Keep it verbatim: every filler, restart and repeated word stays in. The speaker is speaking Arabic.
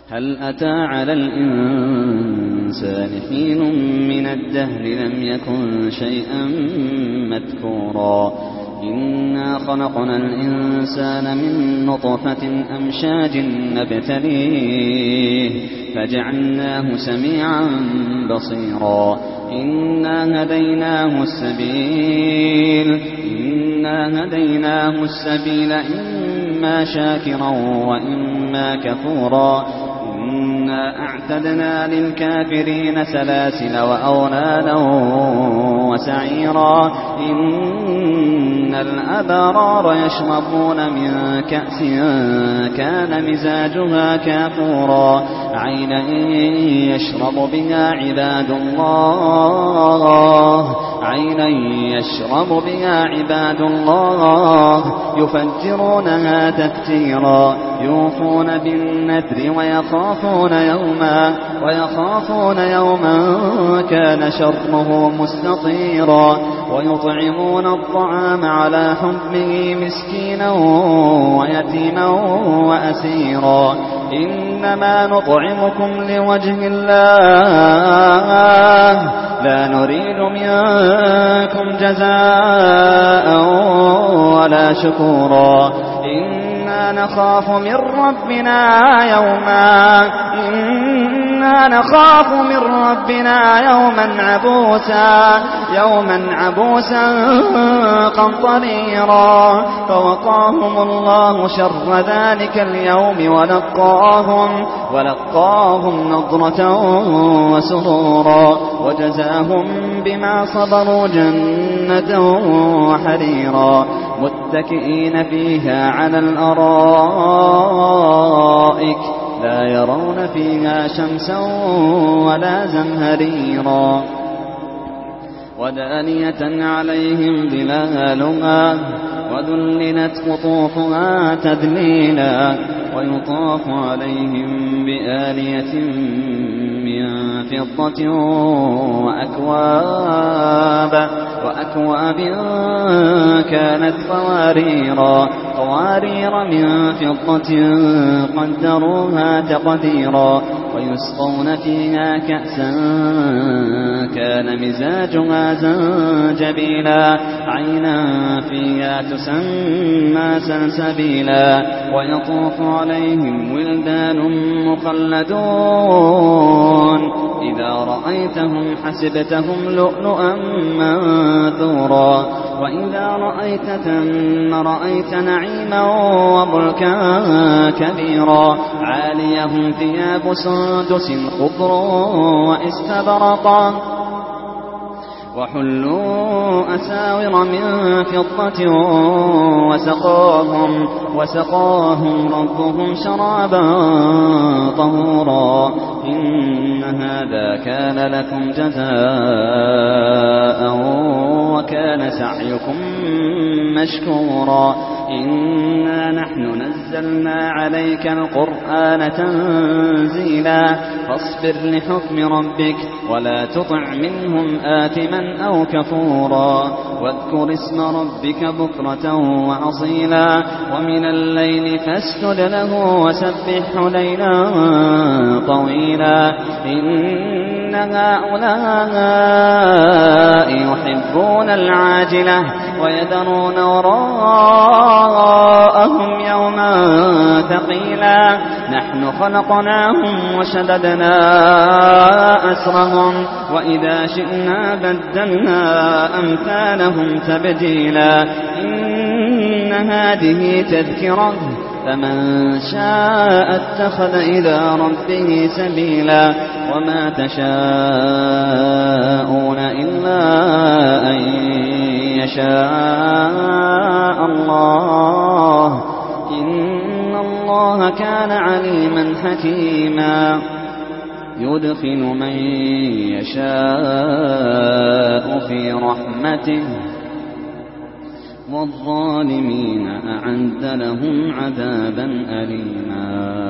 هل أتى على الإنسان حين من الدهر لم يكن شيئا مذكورا إنا خلقنا الإنسان من نطفة أمشاج نبتليه فجعلناه سميعا بصيرا إنا هديناه السبيل إنا هديناه السبيل إما شاكرا وإما كفورا إنا أعتدنا للكافرين سلاسل وأغلالا وسعيرا إن الأبرار يشربون من كأس كان مزاجها كافورا عينا يشرب بها عباد الله عينا يشرب بها عباد الله يفجرونها تفجيرا يوفون بالنذر ويخافون يوما ويخافون يوما كان شره مستطيرا ويطعمون الطعام على حبه مسكينا ويتيما وأسيرا إنما نطعمكم لوجه الله لا نريد منكم جزاء ولا شكورا إنا نخاف من ربنا يوما إنا نخاف من ربنا يوما عبوسا يوما عبوسا قمطريرا فوقاهم الله شر ذلك اليوم ولقاهم ولقاهم نضرة وسرورا وجزاهم بما صبروا جنة وحريرا متكئين فيها على الأرائك لا يرون فيها شمسا ولا زمهريرا ودانية عليهم ظلالها وذللت قطوفها تذليلا ويطاف عليهم بآنية من فضة وأكواب وأكواب كانت قواريرا قوارير من فضة قدروها تقديرا ويسقون فيها كأسا كان مزاجها زنجبيلا عينا فيها تسمى سلسبيلا ويطوف عليهم ولدان مخلدون إذا رأيتهم حسبتهم لؤلؤا منثورا وإذا رأيت ثم رأيت نعيما وملكا كبيرا عاليهم ثياب سندس خضر واستبرقا وحلوا أساور من فضة وسقاهم, وسقاهم ربهم شرابا طهورا إن هذا كان لكم جزاء وكان سعيكم مشكورا إنا نحن نزلنا عليك القرآن تنزيلا فاصبر لحكم ربك ولا تطع منهم آثما أو كفورا واذكر اسم ربك بكرة وأصيلا ومن الليل فاسجد له وسبحه ليلا طويلا إن هؤلاء يحبون العاجلة ويذرون وراءهم يوما ثقيلا نحن خلقناهم وشددنا أسرهم وإذا شئنا بدلنا أمثالهم تبديلا إن هذه تذكرة فمن شاء اتخذ إلى ربه سبيلا وما تشاءون إلا أن يشاء الله إن الله كان عليما حكيما يدخل من يشاء في رحمته والظالمين أعد لهم عذابا أليما.